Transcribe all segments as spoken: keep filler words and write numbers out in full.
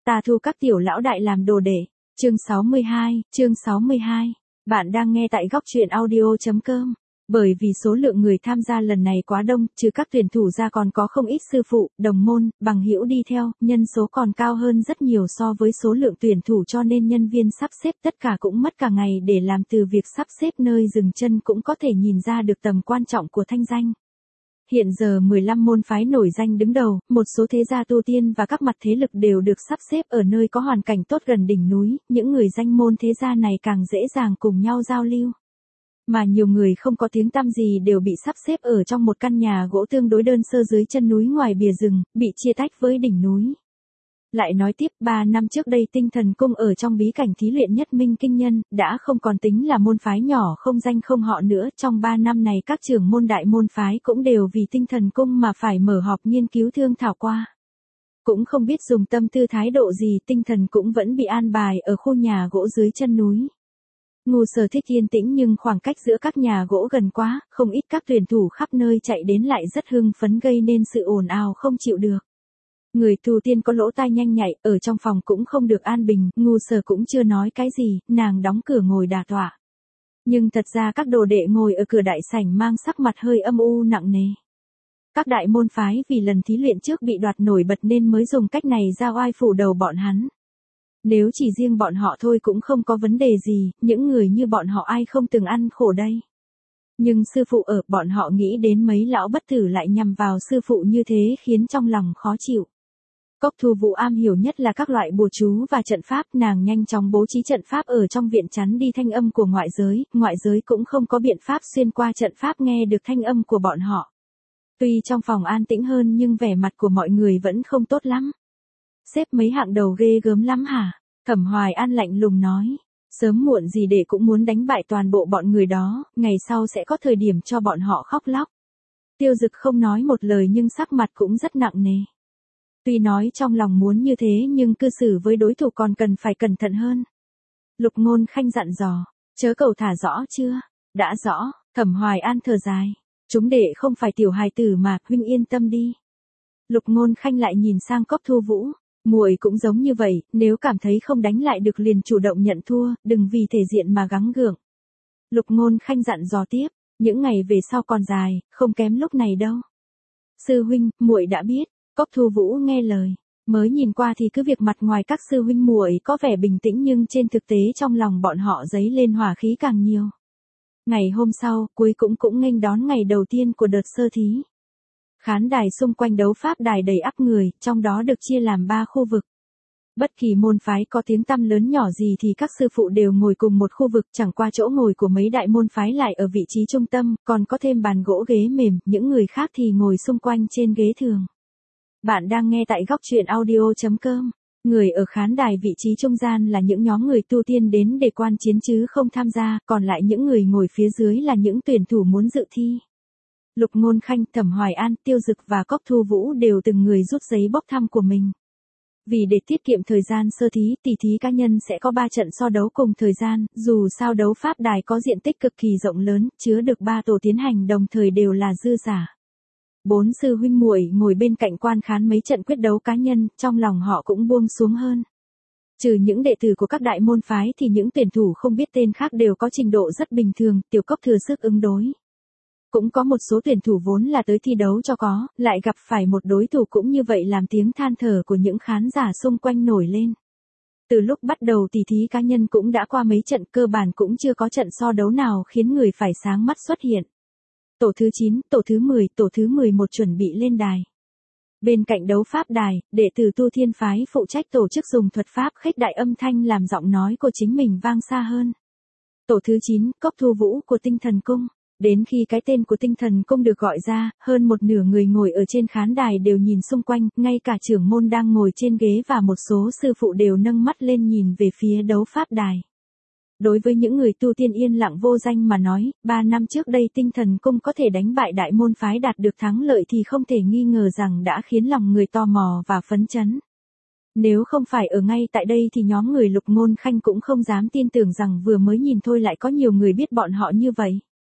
Ta thu các tiểu lão đại làm đồ đệ. Chương sáu mươi hai, chương sáu mươi hai. Bạn đang nghe tại góc truyện audio chấm com. Bởi vì số lượng người tham gia lần này quá đông, trừ các tuyển thủ ra còn có không ít sư phụ, đồng môn, bằng hữu đi theo, nhân số còn cao hơn rất nhiều so với số lượng tuyển thủ, cho nên nhân viên sắp xếp tất cả cũng mất cả ngày để làm. Từ việc sắp xếp nơi dừng chân cũng có thể nhìn ra được tầm quan trọng của thanh danh. Hiện giờ mười lăm môn phái nổi danh đứng đầu, một số thế gia tu tiên và các mặt thế lực đều được sắp xếp ở nơi có hoàn cảnh tốt gần đỉnh núi, những người danh môn thế gia này càng dễ dàng cùng nhau giao lưu. Mà nhiều người không có tiếng tăm gì đều bị sắp xếp ở trong một căn nhà gỗ tương đối đơn sơ dưới chân núi ngoài bìa rừng, bị chia tách với đỉnh núi. Lại nói tiếp, ba năm trước đây Tinh Thần Cung ở trong bí cảnh thí luyện nhất minh kinh nhân, đã không còn tính là môn phái nhỏ không danh không họ nữa. Trong ba năm này các trưởng môn đại môn phái cũng đều vì Tinh Thần Cung mà phải mở họp nghiên cứu thương thảo qua. Cũng không biết dùng tâm tư thái độ gì, Tinh Thần cũng vẫn bị an bài ở khu nhà gỗ dưới chân núi. Ngu Sở thích yên tĩnh nhưng khoảng cách giữa các nhà gỗ gần quá, không ít các tuyển thủ khắp nơi chạy đến lại rất hưng phấn gây nên sự ồn ào không chịu được. Người tu tiên có lỗ tai nhanh nhạy, ở trong phòng cũng không được an bình, Ngu Sở cũng chưa nói cái gì, nàng đóng cửa ngồi đả tọa. Nhưng thật ra các đồ đệ ngồi ở cửa đại sảnh mang sắc mặt hơi âm u nặng nề. Các đại môn phái vì lần thí luyện trước bị đoạt nổi bật nên mới dùng cách này ra oai phủ đầu bọn hắn. Nếu chỉ riêng bọn họ thôi cũng không có vấn đề gì, những người như bọn họ ai không từng ăn khổ đây. Nhưng sư phụ ở, bọn họ nghĩ đến mấy lão bất tử lại nhằm vào sư phụ như thế khiến trong lòng khó chịu. Cốc Thu Vũ am hiểu nhất là các loại bùa chú và trận pháp, nàng nhanh chóng bố trí trận pháp ở trong viện chắn đi thanh âm của ngoại giới, ngoại giới cũng không có biện pháp xuyên qua trận pháp nghe được thanh âm của bọn họ. Tuy trong phòng an tĩnh hơn nhưng vẻ mặt của mọi người vẫn không tốt lắm. Xếp mấy hạng đầu ghê gớm lắm hả? Thẩm Hoài An lạnh lùng nói. Sớm muộn gì đệ cũng muốn đánh bại toàn bộ bọn người đó, ngày sau sẽ có thời điểm cho bọn họ khóc lóc. Tiêu Dực không nói một lời nhưng sắc mặt cũng rất nặng nề. Tuy nói trong lòng muốn như thế nhưng cư xử với đối thủ còn cần phải cẩn thận hơn. Lục Ngôn Khanh dặn dò, chớ cầu thả rõ chưa? Đã rõ, Thẩm Hoài An thở dài. Chúng đệ không phải tiểu hài tử mà, huynh yên tâm đi. Lục Ngôn Khanh lại nhìn sang Cốc Thu Vũ. Muội cũng giống như vậy, nếu cảm thấy không đánh lại được liền chủ động nhận thua, đừng vì thể diện mà gắng gượng. Lục Ngôn Khanh dặn dò tiếp, những ngày về sau còn dài, không kém lúc này đâu. Sư huynh, muội đã biết. Cốc Thu Vũ nghe lời, mới nhìn qua thì cứ việc mặt ngoài các sư huynh muội có vẻ bình tĩnh nhưng trên thực tế trong lòng bọn họ dấy lên hỏa khí càng nhiều. Ngày hôm sau, cuối cũng cũng nghênh đón ngày đầu tiên của đợt sơ thí. Khán đài xung quanh đấu pháp đài đầy ắp người, trong đó được chia làm ba khu vực. Bất kỳ môn phái có tiếng tăm lớn nhỏ gì thì các sư phụ đều ngồi cùng một khu vực, chẳng qua chỗ ngồi của mấy đại môn phái lại ở vị trí trung tâm, còn có thêm bàn gỗ ghế mềm, những người khác thì ngồi xung quanh trên ghế thường. Bạn đang nghe tại góc truyện audio chấm com. Người ở khán đài vị trí trung gian là những nhóm người tu tiên đến để quan chiến chứ không tham gia, còn lại những người ngồi phía dưới là những tuyển thủ muốn dự thi. Lục Ngôn Khanh, Thẩm Hoài An, Tiêu Dực và Cốc Thu Vũ đều từng người rút giấy bốc thăm của mình. Vì để tiết kiệm thời gian sơ thí, tỷ thí cá nhân sẽ có ba trận so đấu cùng thời gian, dù sao đấu pháp đài có diện tích cực kỳ rộng lớn, chứa được ba tổ tiến hành đồng thời đều là dư giả. Bốn sư huynh muội ngồi bên cạnh quan khán mấy trận quyết đấu cá nhân, trong lòng họ cũng buông xuống hơn. Trừ những đệ tử của các đại môn phái thì những tuyển thủ không biết tên khác đều có trình độ rất bình thường, Tiểu Cốc thừa sức ứng đối. Cũng có một số tuyển thủ vốn là tới thi đấu cho có, lại gặp phải một đối thủ cũng như vậy làm tiếng than thở của những khán giả xung quanh nổi lên. Từ lúc bắt đầu tỷ thí cá nhân cũng đã qua mấy trận, cơ bản cũng chưa có trận so đấu nào khiến người phải sáng mắt xuất hiện. Tổ thứ chín, tổ thứ mười, tổ thứ mười một chuẩn bị lên đài. Bên cạnh đấu pháp đài, đệ tử Tu Thiên phái phụ trách tổ chức dùng thuật pháp khuếch đại âm thanh làm giọng nói của chính mình vang xa hơn. Tổ thứ chín, Cốc Thu Vũ của Tinh Thần Cung. Đến khi cái tên của Tinh Thần Cung được gọi ra, hơn một nửa người ngồi ở trên khán đài đều nhìn xung quanh, ngay cả trưởng môn đang ngồi trên ghế và một số sư phụ đều nâng mắt lên nhìn về phía đấu pháp đài. Đối với những người tu tiên yên lặng vô danh mà nói, ba năm trước đây Tinh Thần Cung có thể đánh bại đại môn phái đạt được thắng lợi thì không thể nghi ngờ rằng đã khiến lòng người tò mò và phấn chấn. Nếu không phải ở ngay tại đây thì nhóm người Lục Ngôn Khanh cũng không dám tin tưởng rằng vừa mới nhìn thôi lại có nhiều người biết bọn họ như vậy.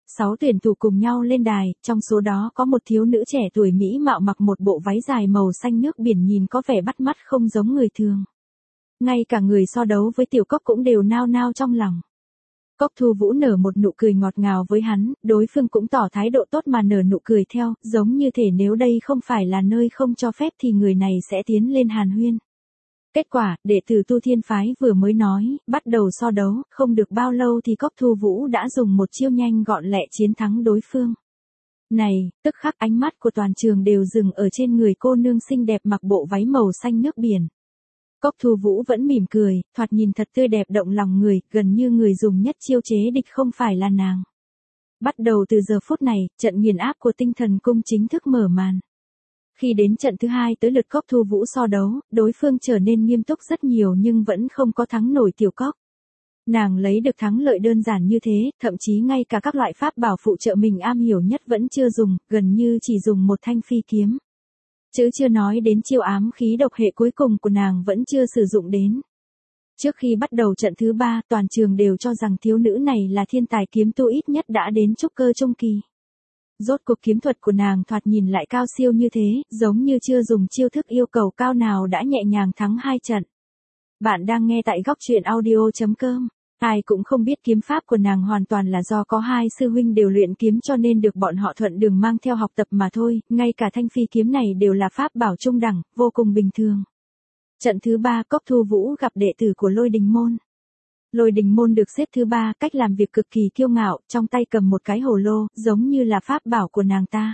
sáu tuyển thủ cùng nhau lên đài, trong số đó có một thiếu nữ trẻ tuổi mỹ mạo mặc một bộ váy dài màu xanh nước biển nhìn có vẻ bắt mắt không giống người thường. Ngay cả người so đấu với Tiểu Cốc cũng đều nao nao trong lòng. Cốc Thu Vũ nở một nụ cười ngọt ngào với hắn, đối phương cũng tỏ thái độ tốt mà nở nụ cười theo, giống như thể nếu đây không phải là nơi không cho phép thì người này sẽ tiến lên hàn huyên. Kết quả, đệ tử Tu Thiên Phái vừa mới nói, bắt đầu so đấu, không được bao lâu thì Cốc Thu Vũ đã dùng một chiêu nhanh gọn lẹ chiến thắng đối phương. Này, tức khắc ánh mắt của toàn trường đều dừng ở trên người cô nương xinh đẹp mặc bộ váy màu xanh nước biển. Cốc Thu Vũ vẫn mỉm cười, thoạt nhìn thật tươi đẹp động lòng người, gần như người dùng nhất chiêu chế địch không phải là nàng. Bắt đầu từ giờ phút này, trận nghiền áp của tinh thần cung chính thức mở màn. Khi đến trận thứ hai tới lượt Cốc Thu Vũ so đấu, đối phương trở nên nghiêm túc rất nhiều nhưng vẫn không có thắng nổi Tiểu Cốc. Nàng lấy được thắng lợi đơn giản như thế, thậm chí ngay cả các loại pháp bảo phụ trợ mình am hiểu nhất vẫn chưa dùng, gần như chỉ dùng một thanh phi kiếm. Chứ chưa nói đến chiêu ám khí độc hệ cuối cùng của nàng vẫn chưa sử dụng đến. Trước khi bắt đầu trận thứ ba, toàn trường đều cho rằng thiếu nữ này là thiên tài kiếm tu ít nhất đã đến trúc cơ trung kỳ. Rốt cuộc kiếm thuật của nàng thoạt nhìn lại cao siêu như thế, giống như chưa dùng chiêu thức yêu cầu cao nào đã nhẹ nhàng thắng hai trận. Bạn đang nghe tại góc truyện audio chấm com. Ai cũng không biết kiếm pháp của nàng hoàn toàn là do có hai sư huynh đều luyện kiếm cho nên được bọn họ thuận đường mang theo học tập mà thôi, ngay cả thanh phi kiếm này đều là pháp bảo trung đẳng, vô cùng bình thường. Trận thứ ba Cốc Thu Vũ gặp đệ tử của Lôi Đình Môn. Lôi Đình Môn được xếp thứ ba, cách làm việc cực kỳ kiêu ngạo, trong tay cầm một cái hồ lô, giống như là pháp bảo của nàng ta.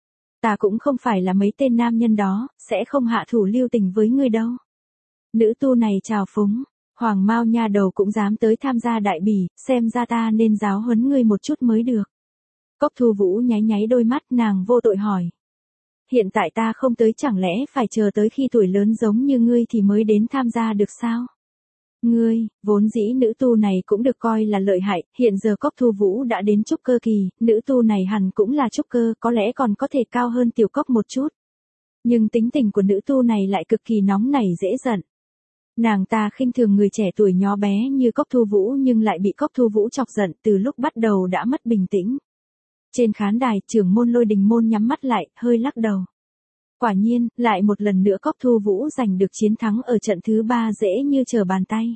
Ta cũng không phải là mấy tên nam nhân đó, sẽ không hạ thủ lưu tình với ngươi đâu. Nữ tu này chào phúng. Hoàng Mao nha đầu cũng dám tới tham gia đại bỉ, xem ra ta nên giáo huấn ngươi một chút mới được. Cốc Thu Vũ nháy nháy đôi mắt, nàng vô tội hỏi. Hiện tại ta không tới chẳng lẽ phải chờ tới khi tuổi lớn giống như ngươi thì mới đến tham gia được sao? Ngươi, vốn dĩ nữ tu này cũng được coi là lợi hại, hiện giờ Cốc Thu Vũ đã đến trúc cơ kỳ, nữ tu này hẳn cũng là trúc cơ, có lẽ còn có thể cao hơn Tiểu Cốc một chút. Nhưng tính tình của nữ tu này lại cực kỳ nóng nảy dễ giận. Nàng ta khinh thường người trẻ tuổi nhỏ bé như Cốc Thu Vũ nhưng lại bị Cốc Thu Vũ chọc giận từ lúc bắt đầu đã mất bình tĩnh. Trên khán đài, trưởng môn Lôi Đình Môn nhắm mắt lại, hơi lắc đầu. Quả nhiên, lại một lần nữa Cốc Thu Vũ giành được chiến thắng ở trận thứ ba dễ như trở bàn tay.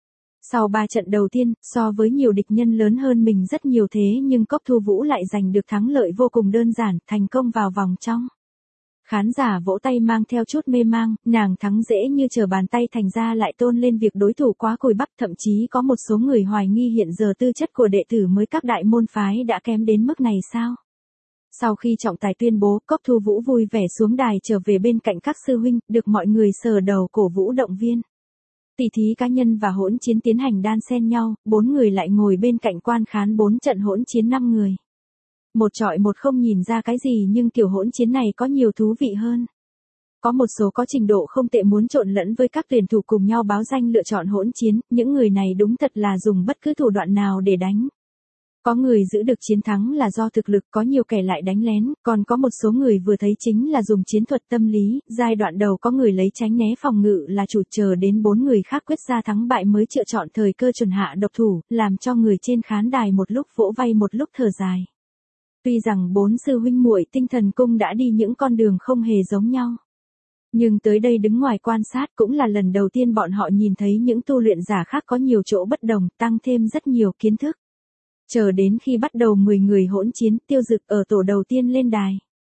Sau ba trận đầu tiên, so với nhiều địch nhân lớn hơn mình rất nhiều thế nhưng Cốc Thu Vũ lại giành được thắng lợi vô cùng đơn giản, thành công vào vòng trong. Khán giả vỗ tay mang theo chút mê mang, nàng thắng dễ như trở bàn tay thành ra lại tôn lên việc đối thủ quá cùi bắp, thậm chí có một số người hoài nghi hiện giờ tư chất của đệ tử mới các đại môn phái đã kém đến mức này sao. Sau khi trọng tài tuyên bố, Cốc Thu Vũ vui vẻ xuống đài trở về bên cạnh các sư huynh, được mọi người sờ đầu cổ vũ động viên. Tỷ thí cá nhân và hỗn chiến tiến hành đan xen nhau, bốn người lại ngồi bên cạnh quan khán bốn trận hỗn chiến năm người. Một trọi một không nhìn ra cái gì nhưng kiểu hỗn chiến này có nhiều thú vị hơn. Có một số có trình độ không tệ muốn trộn lẫn với các tuyển thủ cùng nhau báo danh lựa chọn hỗn chiến, những người này đúng thật là dùng bất cứ thủ đoạn nào để đánh. Có người giữ được chiến thắng là do thực lực, có nhiều kẻ lại đánh lén, còn có một số người vừa thấy chính là dùng chiến thuật tâm lý, giai đoạn đầu có người lấy tránh né phòng ngự là chủ, chờ đến bốn người khác quyết ra thắng bại mới lựa chọn thời cơ chuẩn hạ độc thủ, làm cho người trên khán đài một lúc vỗ vai một lúc thở dài. Tuy rằng bốn sư huynh muội tinh thần cung đã đi những con đường không hề giống nhau. Nhưng tới đây đứng ngoài quan sát cũng là lần đầu tiên bọn họ nhìn thấy những tu luyện giả khác có nhiều chỗ bất đồng, tăng thêm rất nhiều kiến thức. Chờ đến khi bắt đầu mười người hỗn chiến, Tiêu Dực ở tổ đầu tiên lên đài.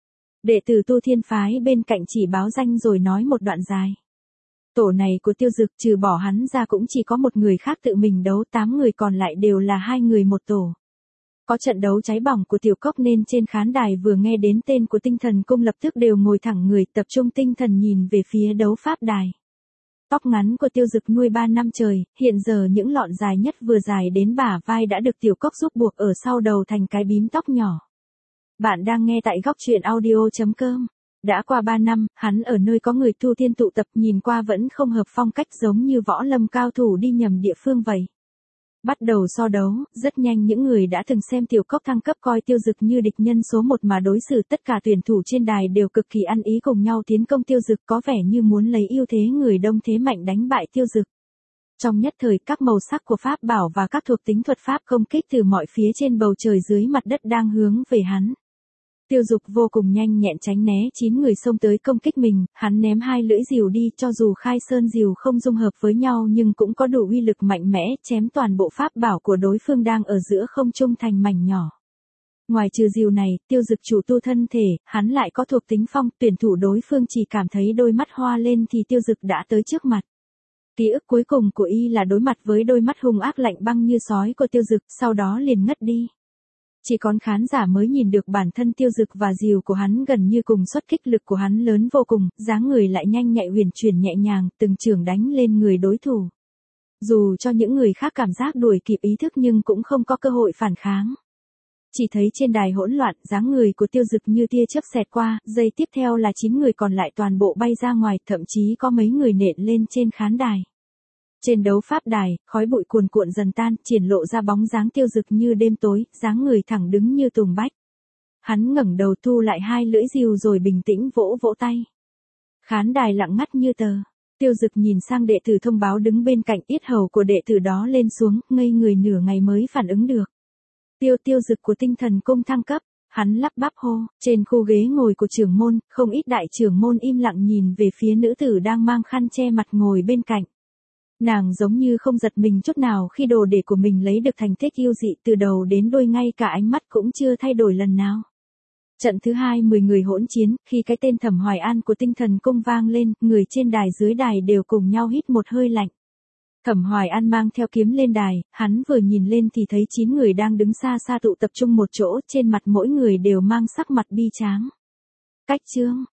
Đệ tử Tu Thiên Phái bên cạnh chỉ báo danh rồi nói một đoạn dài. Tổ này của Tiêu Dực trừ bỏ hắn ra cũng chỉ có một người khác tự mình đấu, tám người còn lại đều là hai người một tổ. Có trận đấu cháy bỏng của Tiểu Cốc nên trên khán đài vừa nghe đến tên của tinh thần cung lập tức đều ngồi thẳng người, tập trung tinh thần nhìn về phía đấu pháp đài. Tóc ngắn của Tiêu Dực nuôi ba năm trời, hiện giờ những lọn dài nhất vừa dài đến bả vai đã được Tiểu Cốc giúp buộc ở sau đầu thành cái bím tóc nhỏ. Bạn đang nghe tại góc truyện audio chấm com. Đã qua ba năm, hắn ở nơi có người tu tiên tụ tập, nhìn qua vẫn không hợp phong cách, giống như võ lâm cao thủ đi nhầm địa phương vậy. Bắt đầu so đấu, rất nhanh những người đã từng xem Tiểu Cốc thăng cấp coi Tiêu Dực như địch nhân số một mà đối xử, tất cả tuyển thủ trên đài đều cực kỳ ăn ý cùng nhau tiến công Tiêu Dực, có vẻ như muốn lấy ưu thế người đông thế mạnh đánh bại Tiêu Dực. Trong nhất thời các màu sắc của pháp bảo và các thuộc tính thuật pháp công kích từ mọi phía trên bầu trời dưới mặt đất đang hướng về hắn. Tiêu Dục vô cùng nhanh nhẹn tránh né chín người xông tới công kích mình, hắn ném hai lưỡi rìu đi, cho dù khai sơn rìu không dung hợp với nhau nhưng cũng có đủ uy lực mạnh mẽ, chém toàn bộ pháp bảo của đối phương đang ở giữa không trung thành mảnh nhỏ. Ngoài trừ rìu này, Tiêu Dực chủ tu thân thể, hắn lại có thuộc tính phong, tuyển thủ đối phương chỉ cảm thấy đôi mắt hoa lên thì Tiêu Dực đã tới trước mặt. Ký ức cuối cùng của y là đối mặt với đôi mắt hung ác lạnh băng như sói của Tiêu Dực, sau đó liền ngất đi. Chỉ còn khán giả mới nhìn được bản thân Tiêu Dực và rìu của hắn gần như cùng suất, kích lực của hắn lớn vô cùng, dáng người lại nhanh nhạy huyền chuyển nhẹ nhàng, từng chưởng đánh lên người đối thủ. Dù cho những người khác cảm giác đuổi kịp ý thức nhưng cũng không có cơ hội phản kháng. Chỉ thấy trên đài hỗn loạn, dáng người của Tiêu Dực như tia chớp xẹt qua, giây tiếp theo là chín người còn lại toàn bộ bay ra ngoài, thậm chí có mấy người nện lên trên khán đài. Trên đấu pháp đài, khói bụi cuồn cuộn dần tan, triển lộ ra bóng dáng Tiêu Dực như đêm tối, dáng người thẳng đứng như tùng bách. Hắn ngẩng đầu thu lại hai lưỡi rìu rồi bình tĩnh vỗ vỗ tay. Khán đài lặng ngắt như tờ. Tiêu Dực nhìn sang đệ tử thông báo đứng bên cạnh, yết hầu của đệ tử đó lên xuống, ngây người nửa ngày mới phản ứng được. Tiêu Tiêu Dực của Tinh Thần Cung thăng cấp, hắn lắp bắp hô, trên khu ghế ngồi của trưởng môn, không ít đại trưởng môn im lặng nhìn về phía nữ tử đang mang khăn che mặt ngồi bên cạnh. Nàng giống như không giật mình chút nào khi đồ đệ của mình lấy được thành tích yêu dị, từ đầu đến đuôi ngay cả ánh mắt cũng chưa thay đổi lần nào. Trận thứ hai mười người hỗn chiến, khi cái tên Thẩm Hoài An của Tinh Thần Cung vang lên, người trên đài dưới đài đều cùng nhau hít một hơi lạnh. Thẩm Hoài An mang theo kiếm lên đài, hắn vừa nhìn lên thì thấy chín người đang đứng xa xa tụ tập trung một chỗ, trên mặt mỗi người đều mang sắc mặt bi tráng. Cách chương,